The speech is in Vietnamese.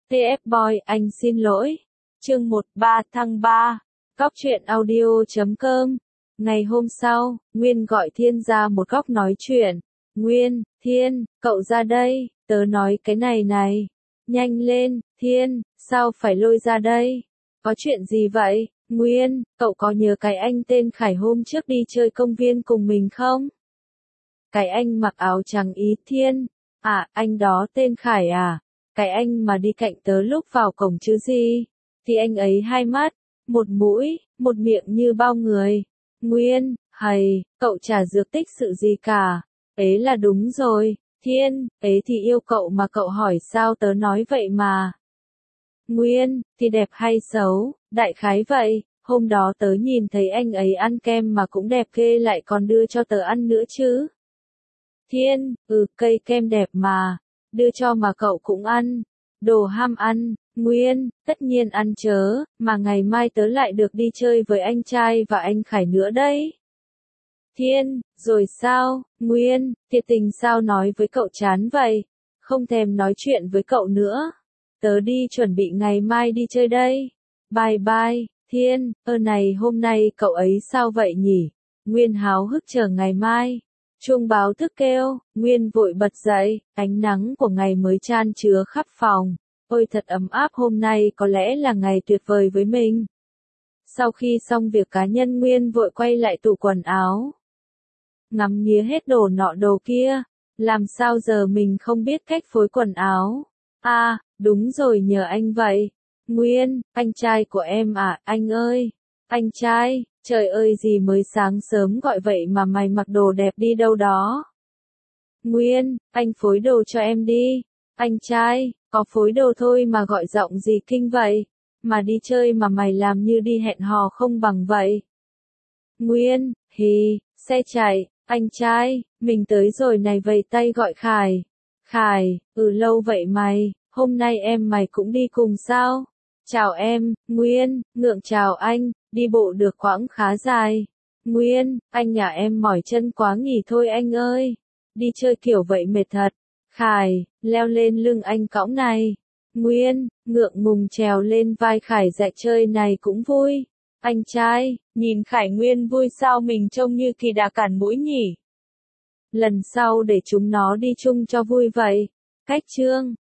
TF Boy, anh xin lỗi. Chương 13 tháng 3. Góc truyện audio.com. Ngày hôm sau, Nguyên gọi Thiên ra một góc nói chuyện. Nguyên, Thiên, cậu ra đây, tớ nói cái này. Nhanh lên, Thiên, sao phải lôi ra đây? Có chuyện gì vậy? Nguyên, cậu có nhớ cái anh tên Khải hôm trước đi chơi công viên cùng mình không? Cái anh mặc áo trắng ý. Thiên. À, anh đó tên Khải à? Cái anh mà đi cạnh tớ lúc vào cổng chứ gì? Thì anh ấy hai mắt, một mũi, một miệng như bao người. Nguyên, hầy, cậu chả dược tích sự gì cả. Ấy là đúng rồi, Thiên, ấy thì yêu cậu mà cậu hỏi sao tớ nói vậy mà. Nguyên, thì đẹp hay xấu, đại khái vậy, hôm đó tớ nhìn thấy anh ấy ăn kem mà cũng đẹp ghê lại còn đưa cho tớ ăn nữa chứ. Thiên, cây kem đẹp mà, đưa cho mà cậu cũng ăn. Đồ ham ăn. Nguyên, tất nhiên ăn chớ, mà ngày mai tớ lại được đi chơi với anh trai và anh Khải nữa đấy. Thiên, rồi sao? Nguyên, thiệt tình sao nói với cậu chán vậy? Không thèm nói chuyện với cậu nữa. Tớ đi chuẩn bị ngày mai đi chơi đây. Bye bye, Thiên, này hôm nay cậu ấy sao vậy nhỉ? Nguyên háo hức chờ ngày mai. Chuông báo thức kêu, Nguyên vội bật dậy, ánh nắng của ngày mới chan chứa khắp phòng. Ôi thật ấm áp, hôm nay có lẽ là ngày tuyệt vời với mình. Sau khi xong việc cá nhân, Nguyên vội quay lại tủ quần áo. Ngắm nghía hết đồ nọ đồ kia, làm sao giờ mình không biết cách phối quần áo. À, đúng rồi, nhờ anh vậy. Nguyên, anh trai của em à, anh ơi. Anh trai, trời ơi gì mới sáng sớm gọi vậy mà mày mặc đồ đẹp đi đâu đó. Nguyên, anh phối đồ cho em đi. Anh trai, có phối đồ thôi mà gọi giọng gì kinh vậy, mà đi chơi mà mày làm như đi hẹn hò không bằng vậy. Nguyên, xe chạy, anh trai, mình tới rồi này, vầy tay gọi Khải. Khải, lâu vậy mày, hôm nay mày cũng đi cùng sao? Chào em, Nguyên, ngượng chào anh, đi bộ được quãng khá dài. Nguyên, anh nhà em mỏi chân quá nghỉ thôi anh ơi, đi chơi kiểu vậy mệt thật. Khải, leo lên lưng anh cõng này. Nguyên, ngượng ngùng trèo lên vai Khải, dạy chơi này cũng vui. Anh trai, nhìn Khải Nguyên vui sao mình trông như kỳ đà cản mũi nhỉ? Lần sau để chúng nó đi chung cho vui vậy. Cách chương